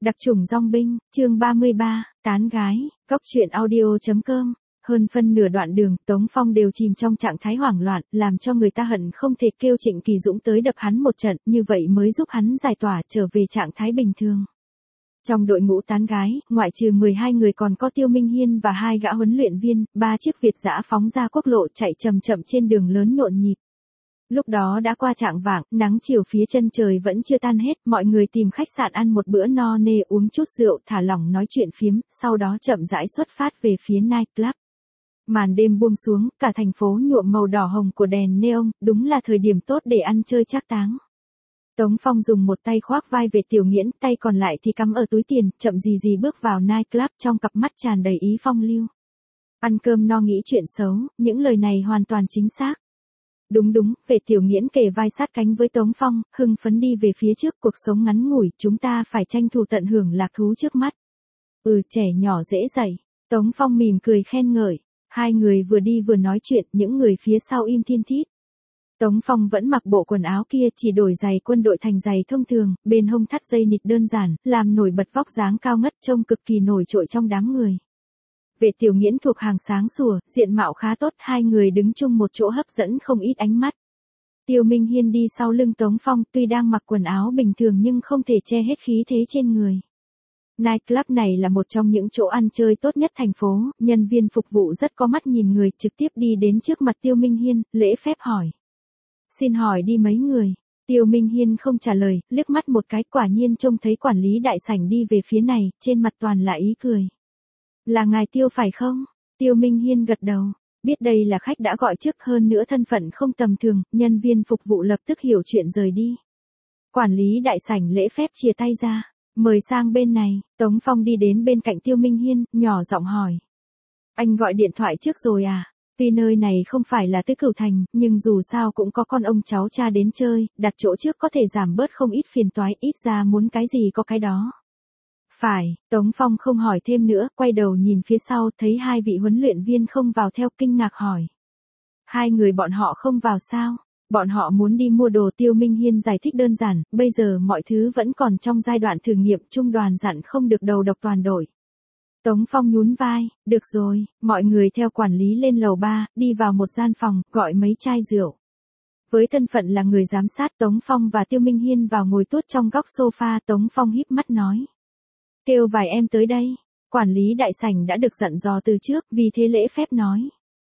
Đặc chủng dong binh, chương 33, tán gái, góc truyện audio.com. Hơn phân nửa đoạn đường, Tống Phong đều chìm trong trạng thái hoảng loạn, làm cho người ta hận không thể kêu Trịnh Kỳ Dũng tới đập hắn một trận, như vậy mới giúp hắn giải tỏa trở về trạng thái bình thường. Trong đội ngũ tán gái, ngoại trừ 12 người còn có Tiêu Minh Hiên và 2 gã huấn luyện viên, 3 chiếc Việt dã phóng ra quốc lộ chạy chậm chậm trên đường lớn nhộn nhịp. Lúc đó đã qua chạng vạng, nắng chiều phía chân trời vẫn chưa tan hết, mọi người tìm khách sạn ăn một bữa no nê, uống chút rượu, thả lỏng nói chuyện phiếm, sau đó chậm rãi xuất phát về phía nightclub. Màn đêm buông xuống, cả thành phố nhuộm màu đỏ hồng của đèn neon, đúng là thời điểm tốt để ăn chơi trác táng. Tống Phong dùng một tay khoác vai về Tiểu Nghiễn, tay còn lại thì cắm ở túi tiền, chậm gì gì bước vào nightclub trong cặp mắt tràn đầy ý phong lưu. Ăn cơm no nghĩ chuyện xấu, những lời này hoàn toàn chính xác. Đúng, về Tiểu Nghiễn kề vai sát cánh với Tống Phong, hưng phấn đi về phía trước, cuộc sống ngắn ngủi, chúng ta phải tranh thủ tận hưởng lạc thú trước mắt. Trẻ nhỏ dễ dạy. Tống Phong mỉm cười khen ngợi. Hai người vừa đi vừa nói chuyện, những người phía sau im thiên thít. Tống Phong vẫn mặc bộ quần áo kia, chỉ đổi giày quân đội thành giày thông thường, bên hông thắt dây nịt đơn giản, làm nổi bật vóc dáng cao ngất, trông cực kỳ nổi trội trong đám người. Về Tiểu Nghiễn thuộc hàng sáng sủa, diện mạo khá tốt, hai người đứng chung một chỗ hấp dẫn không ít ánh mắt. Tiêu Minh Hiên đi sau lưng Tống Phong, tuy đang mặc quần áo bình thường nhưng không thể che hết khí thế trên người. Nightclub này là một trong những chỗ ăn chơi tốt nhất thành phố, nhân viên phục vụ rất có mắt nhìn người, trực tiếp đi đến trước mặt Tiêu Minh Hiên, lễ phép hỏi. Xin hỏi đi mấy người? Tiêu Minh Hiên không trả lời, liếc mắt một cái, quả nhiên trông thấy quản lý đại sảnh đi về phía này, trên mặt toàn là ý cười. Là ngài Tiêu phải không? Tiêu Minh Hiên gật đầu, biết đây là khách đã gọi trước, hơn nữa thân phận không tầm thường, nhân viên phục vụ lập tức hiểu chuyện rời đi. Quản lý đại sảnh lễ phép chia tay ra, mời sang bên này. Tống Phong đi đến bên cạnh Tiêu Minh Hiên, nhỏ giọng hỏi. Anh gọi điện thoại trước rồi à? Tuy nơi này không phải là tới Cửu Thành, nhưng dù sao cũng có con ông cháu cha đến chơi, đặt chỗ trước có thể giảm bớt không ít phiền toái, ít ra muốn cái gì có cái đó. Phải, Tống Phong không hỏi thêm nữa, quay đầu nhìn phía sau, thấy hai vị huấn luyện viên không vào theo, kinh ngạc hỏi. Hai người bọn họ không vào sao? Bọn họ muốn đi mua đồ. Tiêu Minh Hiên giải thích đơn giản, bây giờ mọi thứ vẫn còn trong giai đoạn thử nghiệm, trung đoàn dặn không được đầu độc toàn đội. Tống Phong nhún vai, được rồi, mọi người theo quản lý lên lầu 3, đi vào một gian phòng, gọi mấy chai rượu. Với thân phận là người giám sát, Tống Phong và Tiêu Minh Hiên vào ngồi tuốt trong góc sofa. Tống Phong híp mắt nói. Kêu vài em tới đây. Quản lý đại sảnh đã được dặn dò từ trước, vì thế lễ phép nói.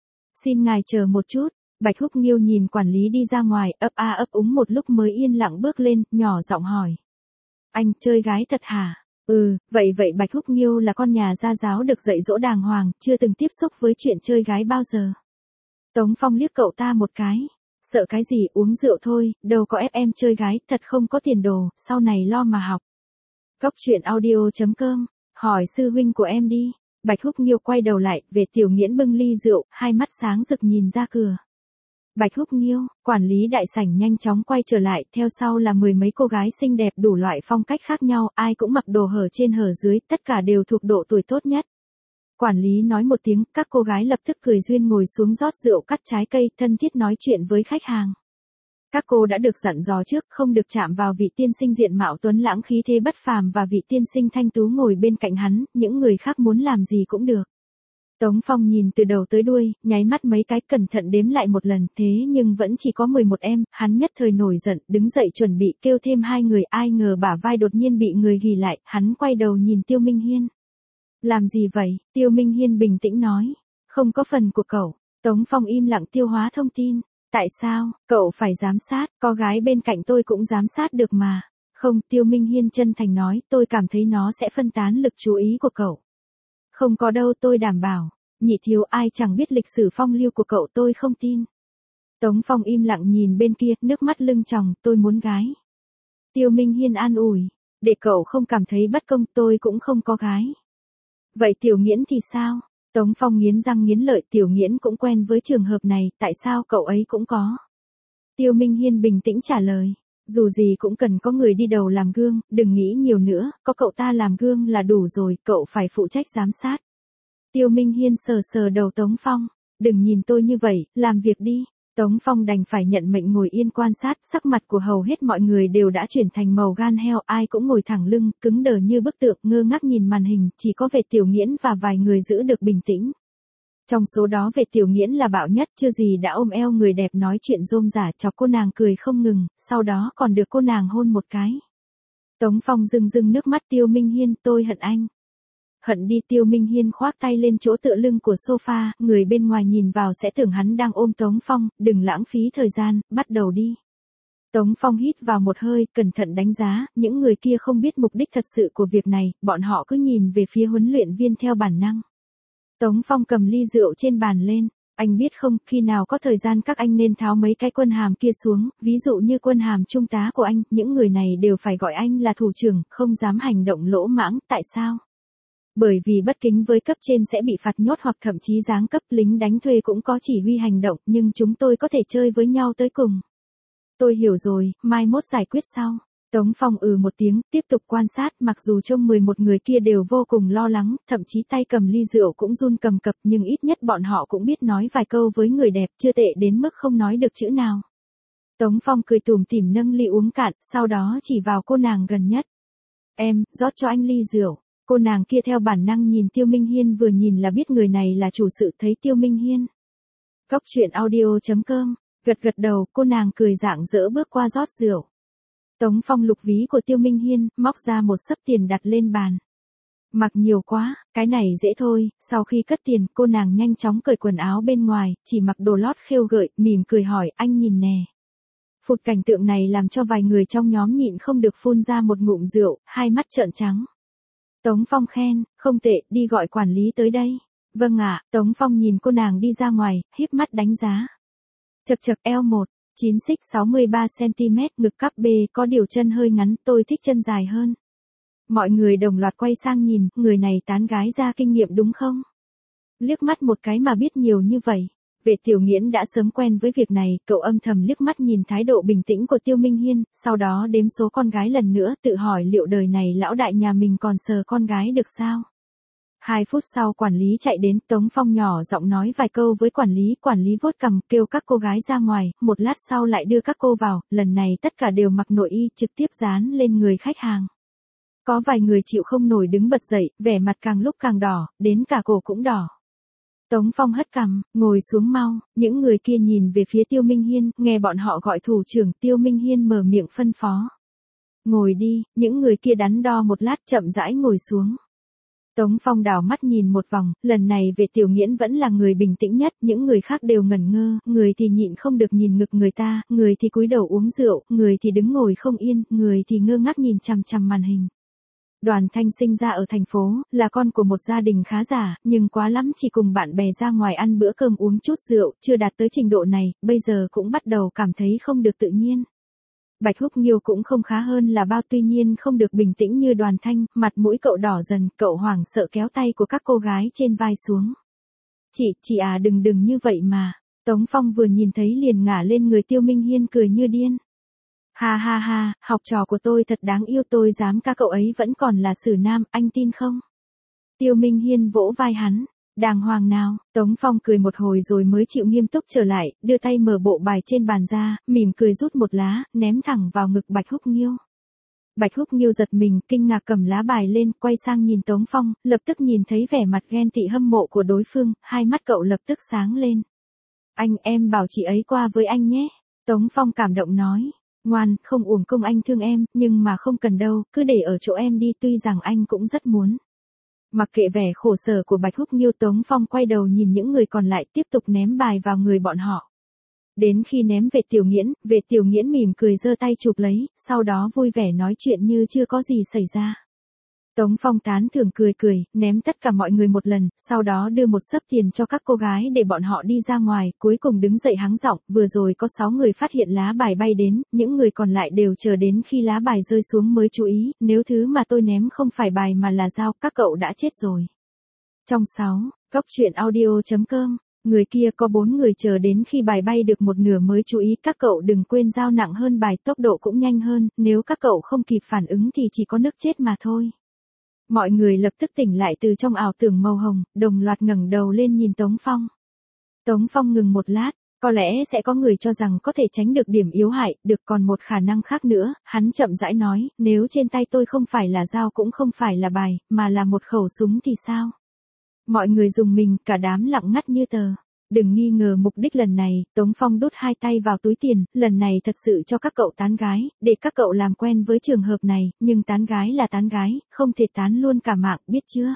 Xin ngài chờ một chút. Bạch Húc Nghiêu nhìn quản lý đi ra ngoài, ấp a ấp úng một lúc mới yên lặng bước lên, nhỏ giọng hỏi. Anh chơi gái thật hả? Vậy Bạch Húc Nghiêu là con nhà gia giáo được dạy dỗ đàng hoàng, chưa từng tiếp xúc với chuyện chơi gái bao giờ. Tống Phong liếc cậu ta một cái. Sợ cái gì, uống rượu thôi, đâu có ép em chơi gái, thật không có tiền đồ, sau này lo mà học. Góc truyện audio.com, hỏi sư huynh của em đi. Bạch Húc Nghiêu quay đầu lại, về Tiểu Nghiễn bưng ly rượu, hai mắt sáng rực nhìn ra cửa. Bạch Húc Nghiêu, quản lý đại sảnh nhanh chóng quay trở lại, theo sau là mười mấy cô gái xinh đẹp đủ loại phong cách khác nhau, ai cũng mặc đồ hở trên hở dưới, tất cả đều thuộc độ tuổi tốt nhất. Quản lý nói một tiếng, các cô gái lập tức cười duyên ngồi xuống rót rượu, cắt trái cây, thân thiết nói chuyện với khách hàng. Các cô đã được dặn dò trước, không được chạm vào vị tiên sinh diện mạo tuấn lãng khí thế bất phàm và vị tiên sinh thanh tú ngồi bên cạnh hắn, những người khác muốn làm gì cũng được. Tống Phong nhìn từ đầu tới đuôi, nháy mắt mấy cái, cẩn thận đếm lại một lần, thế nhưng vẫn chỉ có 11 em, hắn nhất thời nổi giận, đứng dậy chuẩn bị kêu thêm hai người, ai ngờ bả vai đột nhiên bị người ghì lại, hắn quay đầu nhìn Tiêu Minh Hiên. Làm gì vậy? Tiêu Minh Hiên bình tĩnh nói. Không có phần của cậu. Tống Phong im lặng tiêu hóa thông tin. Tại sao? Cậu phải giám sát, có gái bên cạnh tôi cũng giám sát được mà. Không, Tiêu Minh Hiên chân thành nói, tôi cảm thấy nó sẽ phân tán lực chú ý của cậu. Không có đâu, tôi đảm bảo. Nhị thiếu, ai chẳng biết lịch sử phong lưu của cậu, tôi không tin. Tống Phong im lặng nhìn bên kia, nước mắt lưng tròng, tôi muốn gái. Tiêu Minh Hiên an ủi, để cậu không cảm thấy bất công, tôi cũng không có gái. Vậy Tiểu Nghiễn thì sao? Tống Phong nghiến răng nghiến lợi, Tiểu Nghiễn cũng quen với trường hợp này, tại sao cậu ấy cũng có? Tiêu Minh Hiên bình tĩnh trả lời, dù gì cũng cần có người đi đầu làm gương, đừng nghĩ nhiều nữa, có cậu ta làm gương là đủ rồi, cậu phải phụ trách giám sát. Tiêu Minh Hiên sờ sờ đầu Tống Phong, đừng nhìn tôi như vậy, làm việc đi. Tống Phong đành phải nhận mệnh ngồi yên quan sát, sắc mặt của hầu hết mọi người đều đã chuyển thành màu gan heo, ai cũng ngồi thẳng lưng, cứng đờ như bức tượng, ngơ ngác nhìn màn hình, chỉ có Vệ Tiểu Nghiễn và vài người giữ được bình tĩnh. Trong số đó Vệ Tiểu Nghiễn là bạo nhất, chưa gì đã ôm eo người đẹp nói chuyện rôm rả, chọc cô nàng cười không ngừng, sau đó còn được cô nàng hôn một cái. Tống Phong rưng rưng nước mắt. Tiêu Minh Hiên, tôi hận anh. Hận đi. Tiêu Minh Hiên khoác tay lên chỗ tựa lưng của sofa, người bên ngoài nhìn vào sẽ tưởng hắn đang ôm Tống Phong, đừng lãng phí thời gian, bắt đầu đi. Tống Phong hít vào một hơi, cẩn thận đánh giá, những người kia không biết mục đích thật sự của việc này, bọn họ cứ nhìn về phía huấn luyện viên theo bản năng. Tống Phong cầm ly rượu trên bàn lên, anh biết không, khi nào có thời gian các anh nên tháo mấy cái quân hàm kia xuống, ví dụ như quân hàm trung tá của anh, những người này đều phải gọi anh là thủ trưởng, không dám hành động lỗ mãng, tại sao? Bởi vì bất kính với cấp trên sẽ bị phạt nhốt hoặc thậm chí giáng cấp. Lính đánh thuê cũng có chỉ huy hành động, nhưng chúng tôi có thể chơi với nhau tới cùng. Tôi hiểu rồi, mai mốt giải quyết sau. Tống Phong một tiếng, tiếp tục quan sát, mặc dù trông 11 người kia đều vô cùng lo lắng, thậm chí tay cầm ly rượu cũng run cầm cập, nhưng ít nhất bọn họ cũng biết nói vài câu với người đẹp, chưa tệ đến mức không nói được chữ nào. Tống Phong cười tủm tỉm nâng ly uống cạn, sau đó chỉ vào cô nàng gần nhất. Em, rót cho anh ly rượu. Cô nàng kia theo bản năng nhìn Tiêu Minh Hiên, vừa nhìn là biết người này là chủ sự. Thấy Tiêu Minh Hiên. Cóc truyện audio.com, gật gật đầu, cô nàng cười rạng rỡ bước qua rót rượu. Tống Phong lục ví của Tiêu Minh Hiên, móc ra một xấp tiền đặt lên bàn. Mặc nhiều quá, cái này dễ thôi. Sau khi cất tiền, cô nàng nhanh chóng cởi quần áo bên ngoài, chỉ mặc đồ lót khêu gợi, mỉm cười hỏi, anh nhìn nè. Phụt, cảnh tượng này làm cho vài người trong nhóm nhịn không được phun ra một ngụm rượu, hai mắt trợn trắng. Tống Phong khen, không tệ, đi gọi quản lý tới đây. Vâng ạ. Tống Phong nhìn cô nàng đi ra ngoài, híp mắt đánh giá. Chật chật, eo 9 xích 63cm, ngực cắp B, có điều chân hơi ngắn, tôi thích chân dài hơn. Mọi người đồng loạt quay sang nhìn, người này tán gái ra kinh nghiệm đúng không? Liếc mắt một cái mà biết nhiều như vậy. Vệ Tiểu Nghiễn đã sớm quen với việc này, cậu âm thầm liếc mắt nhìn thái độ bình tĩnh của Tiêu Minh Hiên, sau đó đếm số con gái lần nữa, tự hỏi liệu đời này lão đại nhà mình còn sờ con gái được sao? 2 phút sau quản lý chạy đến, Tống Phong nhỏ giọng nói vài câu với quản lý vuốt cằm, kêu các cô gái ra ngoài, một lát sau lại đưa các cô vào, lần này tất cả đều mặc nội y, trực tiếp dán lên người khách hàng. Có vài người chịu không nổi đứng bật dậy, vẻ mặt càng lúc càng đỏ, đến cả cổ cũng đỏ. Tống Phong hất cằm, ngồi xuống mau, những người kia nhìn về phía Tiêu Minh Hiên, nghe bọn họ gọi thủ trưởng, Tiêu Minh Hiên mở miệng phân phó. Ngồi đi, những người kia đắn đo một lát chậm rãi ngồi xuống. Tống Phong đảo mắt nhìn một vòng, lần này Vệ Tiểu Nghiễn vẫn là người bình tĩnh nhất, những người khác đều ngẩn ngơ, người thì nhịn không được nhìn ngực người ta, người thì cúi đầu uống rượu, người thì đứng ngồi không yên, người thì ngơ ngác nhìn chằm chằm màn hình. Đoàn Thanh sinh ra ở thành phố, là con của một gia đình khá giả, nhưng quá lắm chỉ cùng bạn bè ra ngoài ăn bữa cơm uống chút rượu, chưa đạt tới trình độ này, bây giờ cũng bắt đầu cảm thấy không được tự nhiên. Bạch Húc Nghiêu cũng không khá hơn là bao, tuy nhiên không được bình tĩnh như Đoàn Thanh, mặt mũi cậu đỏ dần, cậu hoảng sợ kéo tay của các cô gái trên vai xuống. Chị à, đừng như vậy mà. Tống Phong vừa nhìn thấy liền ngả lên người Tiêu Minh Hiên cười như điên. Ha ha ha, học trò của tôi thật đáng yêu, tôi dám ca cậu ấy vẫn còn là xử nam, anh tin không? Tiêu Minh Hiên vỗ vai hắn. Đàng hoàng nào. Tống Phong cười một hồi rồi mới chịu nghiêm túc trở lại, đưa tay mở bộ bài trên bàn ra, mỉm cười rút một lá, ném thẳng vào ngực Bạch Húc Nghiêu. Bạch Húc Nghiêu giật mình, kinh ngạc cầm lá bài lên, quay sang nhìn Tống Phong, lập tức nhìn thấy vẻ mặt ghen tị hâm mộ của đối phương, hai mắt cậu lập tức sáng lên. Anh, em bảo chị ấy qua với anh nhé. Tống Phong cảm động nói. Ngoan, không uổng công anh thương em, nhưng mà không cần đâu, cứ để ở chỗ em đi, tuy rằng anh cũng rất muốn. Mặc kệ vẻ khổ sở của Bạch Húc Nghiêu, Tống Phong quay đầu nhìn những người còn lại, tiếp tục ném bài vào người bọn họ. Đến khi ném Vệ Tiểu Nghiễn mỉm cười giơ tay chụp lấy, sau đó vui vẻ nói chuyện như chưa có gì xảy ra. Tống Phong tán thưởng cười, ném tất cả mọi người một lần, sau đó đưa một xấp tiền cho các cô gái để bọn họ đi ra ngoài, cuối cùng đứng dậy hắng giọng, vừa rồi có 6 người phát hiện lá bài bay đến, những người còn lại đều chờ đến khi lá bài rơi xuống mới chú ý, nếu thứ mà tôi ném không phải bài mà là dao, các cậu đã chết rồi. Trong 6, Cóc truyện audio.com, người kia có 4 người chờ đến khi bài bay được một nửa mới chú ý, các cậu đừng quên dao nặng hơn bài, tốc độ cũng nhanh hơn, nếu các cậu không kịp phản ứng thì chỉ có nước chết mà thôi. Mọi người lập tức tỉnh lại từ trong ảo tưởng màu hồng, đồng loạt ngẩng đầu lên nhìn Tống Phong. Tống Phong ngừng một lát, Có lẽ sẽ có người cho rằng có thể tránh được điểm yếu hại, được còn một khả năng khác nữa, hắn chậm rãi nói, nếu trên tay tôi không phải là dao cũng không phải là bài, mà là một khẩu súng thì sao? Mọi người dùng mình, cả đám lặng ngắt như tờ. Đừng nghi ngờ mục đích lần này, Tống Phong đút hai tay vào túi tiền, lần này thật sự cho các cậu tán gái, để các cậu làm quen với trường hợp này, nhưng tán gái là tán gái, không thể tán luôn cả mạng, biết chưa?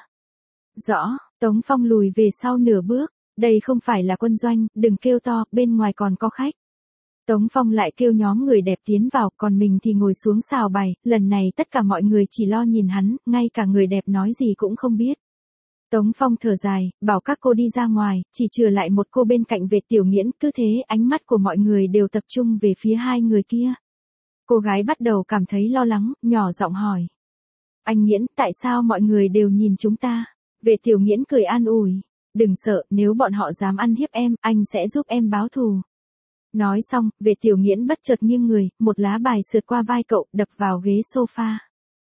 Rõ, Tống Phong lùi về sau nửa bước, đây không phải là quân doanh, đừng kêu to, bên ngoài còn có khách. Tống Phong lại kêu nhóm người đẹp tiến vào, còn mình thì ngồi xuống xào bài, lần này tất cả mọi người chỉ lo nhìn hắn, ngay cả người đẹp nói gì cũng không biết. Tống Phong thở dài, bảo các cô đi ra ngoài, chỉ trừ lại một cô bên cạnh Vệ Tiểu Nghiễn, cứ thế ánh mắt của mọi người đều tập trung về phía hai người kia. Cô gái bắt đầu cảm thấy lo lắng, nhỏ giọng hỏi. Anh Nghiễn, tại sao mọi người đều nhìn chúng ta? Vệ Tiểu Nghiễn cười an ủi. Đừng sợ, nếu bọn họ dám ăn hiếp em, anh sẽ giúp em báo thù. Nói xong, Vệ Tiểu Nghiễn bất chợt nghiêng người, một lá bài sượt qua vai cậu, đập vào ghế sofa.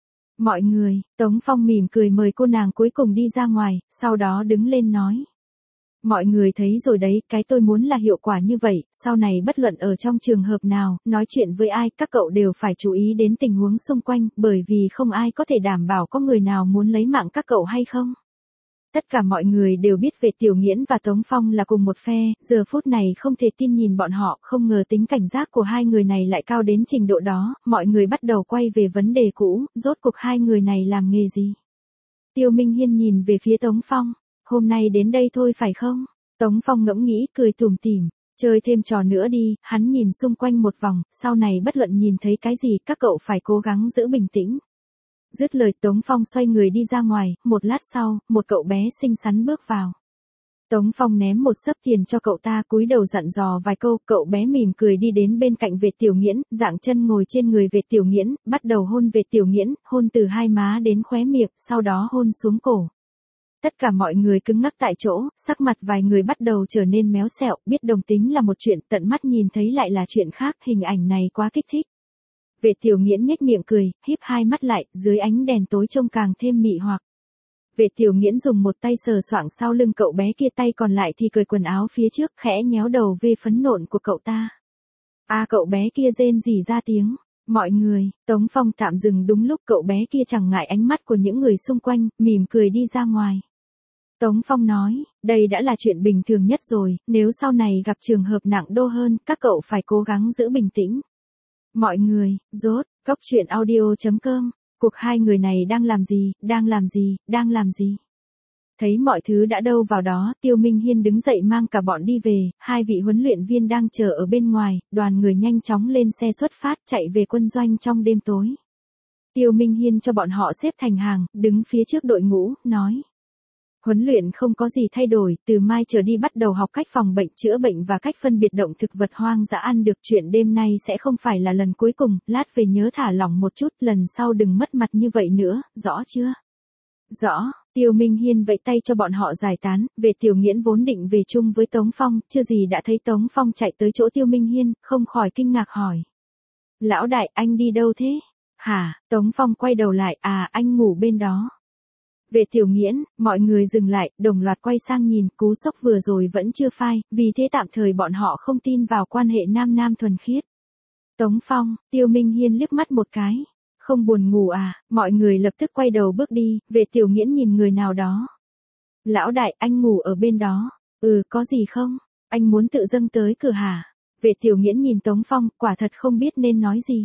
Mọi người, Tống Phong mỉm cười mời cô nàng cuối cùng đi ra ngoài, sau đó đứng lên nói. Mọi người thấy rồi đấy, cái tôi muốn là hiệu quả như vậy, sau này bất luận ở trong trường hợp nào, nói chuyện với ai, các cậu đều phải chú ý đến tình huống xung quanh, bởi vì không ai có thể đảm bảo có người nào muốn lấy mạng các cậu hay không. Tất cả mọi người đều biết về Tiểu Nghiễn và Tống Phong là cùng một phe, giờ phút này không thể tin nhìn bọn họ, không ngờ tính cảnh giác của hai người này lại cao đến trình độ đó, mọi người bắt đầu quay về vấn đề cũ, rốt cuộc hai người này làm nghề gì? Tiêu Minh Hiên nhìn về phía Tống Phong, hôm nay đến đây thôi phải không? Tống Phong ngẫm nghĩ cười tủm tỉm, chơi thêm trò nữa đi, hắn nhìn xung quanh một vòng, sau này bất luận nhìn thấy cái gì các cậu phải cố gắng giữ bình tĩnh. Dứt lời Tống Phong xoay người đi ra ngoài, một lát sau, một cậu bé xinh xắn bước vào. Tống Phong ném một xấp tiền cho cậu ta, cúi đầu dặn dò vài câu, cậu bé mỉm cười đi đến bên cạnh Vệ Tiểu Nghiễn, dạng chân ngồi trên người Vệ Tiểu Nghiễn, bắt đầu hôn Vệ Tiểu Nghiễn, hôn từ hai má đến khóe miệng, sau đó hôn xuống cổ. Tất cả mọi người cứng ngắc tại chỗ, sắc mặt vài người bắt đầu trở nên méo xẹo, biết đồng tính là một chuyện, tận mắt nhìn thấy lại là chuyện khác, hình ảnh này quá kích thích. Vệ Tiểu Nghiễn nhếch miệng cười, híp hai mắt lại, dưới ánh đèn tối trông càng thêm mị hoặc. Vệ Tiểu Nghiễn dùng một tay sờ soạng sau lưng cậu bé kia, tay còn lại thì cởi quần áo phía trước, khẽ nhéo đầu về phấn nộn của cậu ta. Cậu bé kia rên rỉ ra tiếng. Mọi người, Tống Phong tạm dừng đúng lúc cậu bé kia chẳng ngại ánh mắt của những người xung quanh, mỉm cười đi ra ngoài. Tống Phong nói, đây đã là chuyện bình thường nhất rồi, nếu sau này gặp trường hợp nặng đô hơn, các cậu phải cố gắng giữ bình tĩnh. Mọi người, rốt, Cốc Truyện Audio.com, cuộc hai người này đang làm gì? Thấy mọi thứ đã đâu vào đó, Tiêu Minh Hiên đứng dậy mang cả bọn đi về, hai vị huấn luyện viên đang chờ ở bên ngoài, đoàn người nhanh chóng lên xe xuất phát chạy về quân doanh trong đêm tối. Tiêu Minh Hiên cho bọn họ xếp thành hàng, đứng phía trước đội ngũ, nói. Huấn luyện không có gì thay đổi, từ mai trở đi bắt đầu học cách phòng bệnh, chữa bệnh và cách phân biệt động thực vật hoang dã ăn được. Chuyện đêm nay sẽ không phải là lần cuối cùng, lát về nhớ thả lỏng một chút, lần sau đừng mất mặt như vậy nữa, rõ chưa? Rõ, Tiêu Minh Hiên vẫy tay cho bọn họ giải tán, Về Tiểu Nghiễn vốn định về chung với Tống Phong, chưa gì đã thấy Tống Phong chạy tới chỗ Tiêu Minh Hiên, không khỏi kinh ngạc hỏi. Lão đại, anh đi đâu thế? Hả, Tống Phong quay đầu lại, anh ngủ bên đó. Về Tiểu Nghiễn, mọi người dừng lại, đồng loạt quay sang nhìn, cú sốc vừa rồi vẫn chưa phai, vì thế tạm thời bọn họ không tin vào quan hệ nam nam thuần khiết. Tống Phong, Tiêu Minh Hiên liếc mắt một cái. Không buồn ngủ mọi người lập tức quay đầu bước đi, Về Tiểu Nghiễn nhìn người nào đó. Lão đại, anh ngủ ở bên đó. Có gì không? Anh muốn tự dâng tới cửa hả? Về Tiểu Nghiễn nhìn Tống Phong, quả thật không biết nên nói gì.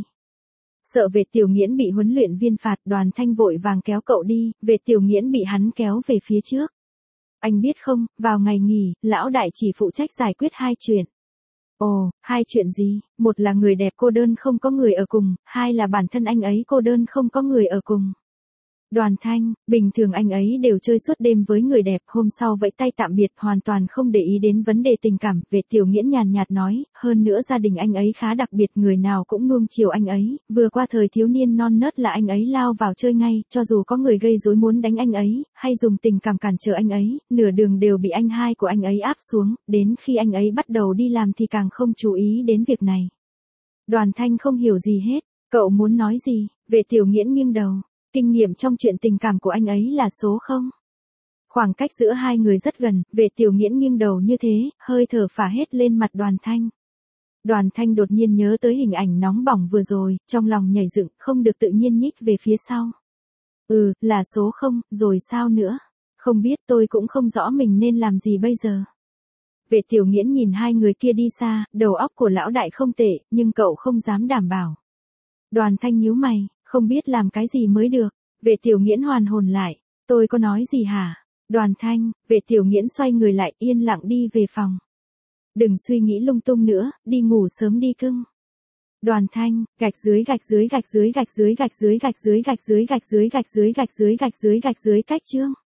Sợ Về Tiểu Nghiễn bị huấn luyện viên phạt, Đoàn Thanh vội vàng kéo cậu đi, Về Tiểu Nghiễn bị hắn kéo về phía trước. Anh biết không, vào ngày nghỉ, lão đại chỉ phụ trách giải quyết hai chuyện. Ồ, hai chuyện gì? Một là người đẹp cô đơn không có người ở cùng, hai là bản thân anh ấy cô đơn không có người ở cùng. Đoàn Thanh, bình thường anh ấy đều chơi suốt đêm với người đẹp, hôm sau vẫy tay tạm biệt, hoàn toàn không để ý đến vấn đề tình cảm. Về Tiểu Nghiễn nhàn nhạt nói, hơn nữa gia đình anh ấy khá đặc biệt, người nào cũng nuông chiều anh ấy, vừa qua thời thiếu niên non nớt là anh ấy lao vào chơi ngay, cho dù có người gây rối muốn đánh anh ấy, hay dùng tình cảm cản trở anh ấy, nửa đường đều bị anh hai của anh ấy áp xuống, đến khi anh ấy bắt đầu đi làm thì càng không chú ý đến việc này. Đoàn Thanh không hiểu gì hết, cậu muốn nói gì? Về Tiểu Nghiễn nghiêng đầu. Kinh nghiệm trong chuyện tình cảm của anh ấy là số 0. Khoảng cách giữa hai người rất gần, Vệ Tiểu Nghiễn nghiêng đầu như thế, hơi thở phả hết lên mặt Đoàn Thanh. Đoàn Thanh đột nhiên nhớ tới hình ảnh nóng bỏng vừa rồi, trong lòng nhảy dựng, không được tự nhiên nhích về phía sau. Là số 0, rồi sao nữa? Không biết, tôi cũng không rõ mình nên làm gì bây giờ. Vệ Tiểu Nghiễn nhìn hai người kia đi xa, đầu óc của lão đại không tệ, nhưng cậu không dám đảm bảo. Đoàn Thanh nhíu mày, không biết làm cái gì mới được. Vệ Tiểu Nghiễn hoàn hồn lại, tôi có nói gì hả? Đoàn Thanh, Vệ Tiểu Nghiễn xoay người lại, yên lặng đi về phòng. Đừng suy nghĩ lung tung nữa, đi ngủ sớm đi cưng. Đoàn Thanh, gạch dưới cách chương.